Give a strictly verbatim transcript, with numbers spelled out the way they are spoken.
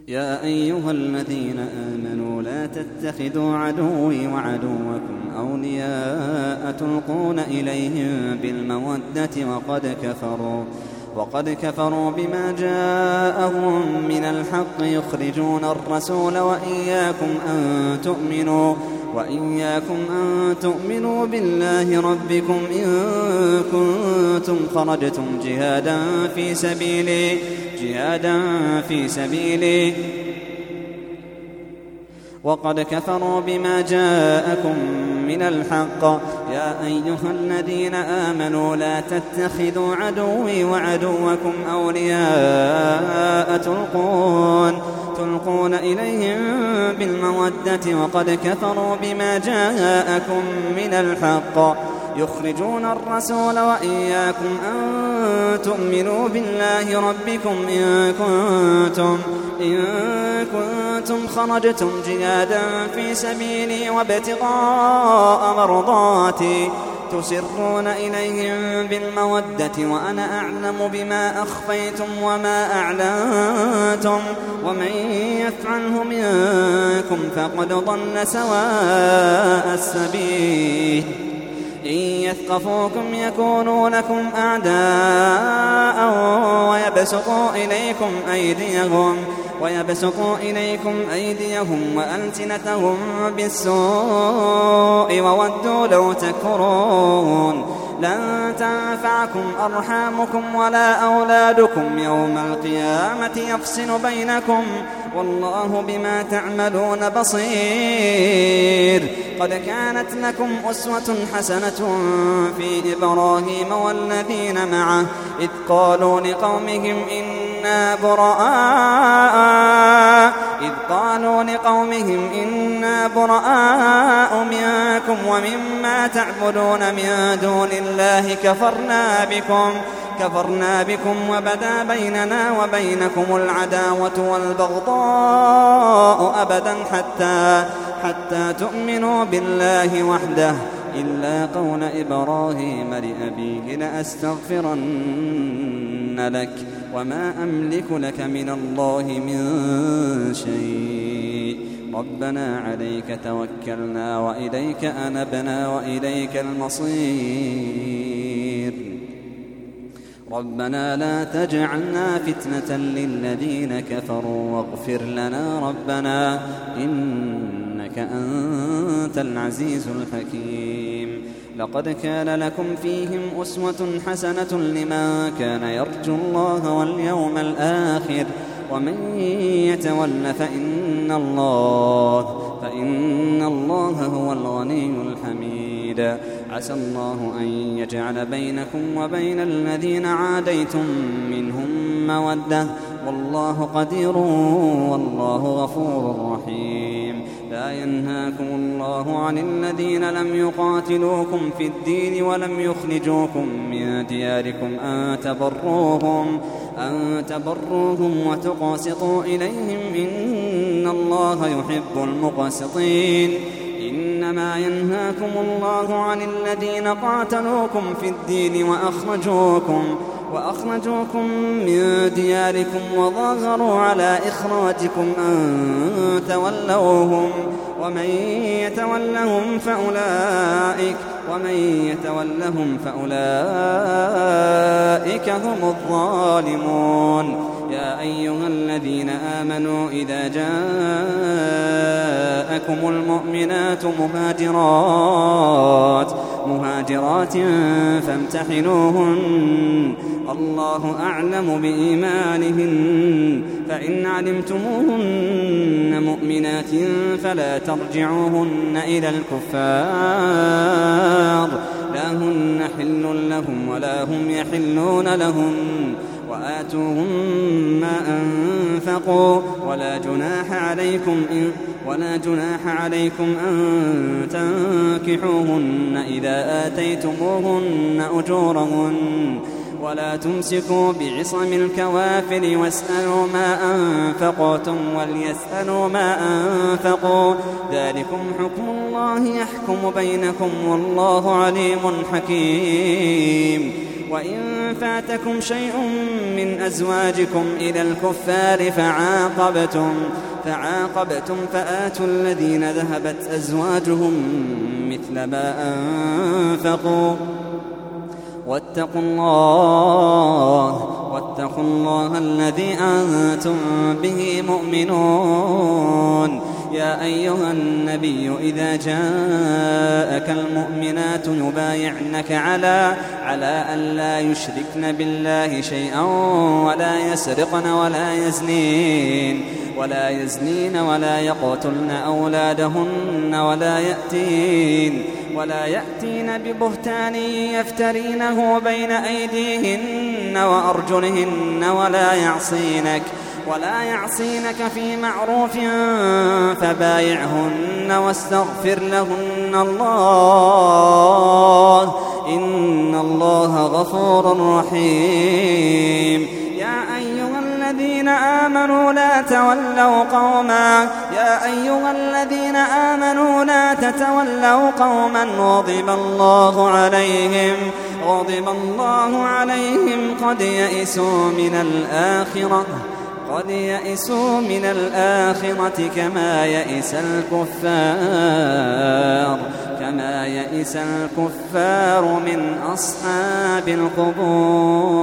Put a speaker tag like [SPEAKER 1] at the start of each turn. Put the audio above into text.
[SPEAKER 1] يا أيها الذين آمنوا لا تتخذوا عدوي وعدوكم أولياء تلقون إليهم بالمودة وقد كفروا وقد كفروا بما جاءهم من الحق يخرجون الرسول وإياكم أن تؤمنوا وإياكم أن تؤمنوا بالله ربكم إن كنتم خرجتم جهادا في سبيلي جهادا في سبيلي وقد كفروا بما جاءكم من الحق. يا أيها الذين آمنوا لا تتخذوا عدوي وعدوكم أولياء تلقون تلقون إليهم بالمودة وقد كفروا بما جاءكم من الحق يخرجون الرسول وإياكم أن تؤمنوا بالله ربكم إن كنتم إن كنتم خرجتم جهادا في سبيلي وابتغاء مرضاتي تسرون إليهم بالمودة وأنا أعلم بما أخفيتم وما أعلنتم ومن يفعله منكم فقد ضل سواء السبيل. إن يثقفوكم يكونوا لكم أعداء ويبسطوا إليكم أيديهم ويبسطوا إليكم أيديهم وألسنتهم بالسوء وودوا لو تكفرون. لن تنفعكم أرحامكم ولا أولادكم يوم القيامة يفصل بينكم والله بما تعملون بصير. قد كانت لكم أسوة حسنة في إبراهيم والذين معه إذ قالوا لقومهم إنا براء إذ قالوا لقومهم إنا براء منكم ومما تعبدون من دون الله كفرنا بكم كفرنا بكم وبدا بيننا وبينكم العداوة والبغضاء أبدا حتى حتى تؤمنوا بالله وحده إلا قول إبراهيم لأبيه لأستغفرن لك وما أملك لك من الله من شيء ربنا عليك توكلنا وإليك أنبنا وإليك المصير. ربنا لا تجعلنا فتنة للذين كفروا واغفر لنا ربنا إنك أنت العزيز الحكيم. لقد كان لكم فيهم أسوة حسنة لمن كان يرجو الله واليوم الآخر ومن يتول فإن الله فإن الله هو الغني الحميد. عسى الله أن يجعل بينكم وبين الذين عاديتم منهم مودة والله قدير والله غفور رحيم. لا ينهاكم الله عن الذين لم يقاتلوكم في الدين ولم يخرجوكم من دياركم أن تبروهم أن تبروهم وتقسطوا إليهم إن الله يحب المقسطين. إنما ينهاكم الله عن الذين قاتلوكم في الدين وأخرجوكم وأخرجوكم من دياركم وظاهروا على إخراجكم أن تولوهم ومن يتولهم فأولئك ومن يتولهم فأولئك هم الظالمون. يا أيها الذين آمنوا إذا جاءكم المؤمنات مهاجرات مهاجرات فامتحنوهن الله أعلم بإيمانهن فإن علمتموهن مؤمنات فلا ترجعوهن إلى الكفار لا هن حل لهم ولا هم يحلون لهم وآتوهم ما أنفقوا ولا جناح عليكم إن ولا جناح عليكم أن تنكحوهن إذا آتيتموهن أجورهن ولا تمسكوا بعصم الكوافر واسألوا ما أنفقتم وليسألوا ما أنفقوا ذلكم حكم الله يحكم بينكم والله عليم حكيم. وإن فاتكم شيء من أزواجكم إلى الكفار فعاقبتم فعاقبتم فآتوا الذين ذهبت أزواجهم مثل ما أنفقوا واتقوا الله واتقوا الله الذي أنتم به مؤمنون. يا أيها النبي إذا جاءك المؤمنات يبايعنك على على أن لا يشركن بالله شيئا ولا يسرقن ولا يزنين ولا يزنين ولا يقتلن أولادهن ولا يأتين ولا يأتين ببهتان يفترينه بين أيديهن وأرجلهن ولا يعصينك ولا يعصينك في معروف فبايعهن واستغفر لهن الله إن الله غفور رحيم. يا أيها الذين آمنوا لا تولوا قوما يا أيها الذين آمنوا لا تتولوا قوما غضب الله عليهم غضب الله عليهم قد يئسوا من الآخرة قد يئسوا من الآخرة كما يئس الكفار كما يئس الكفار من أصحاب القبور.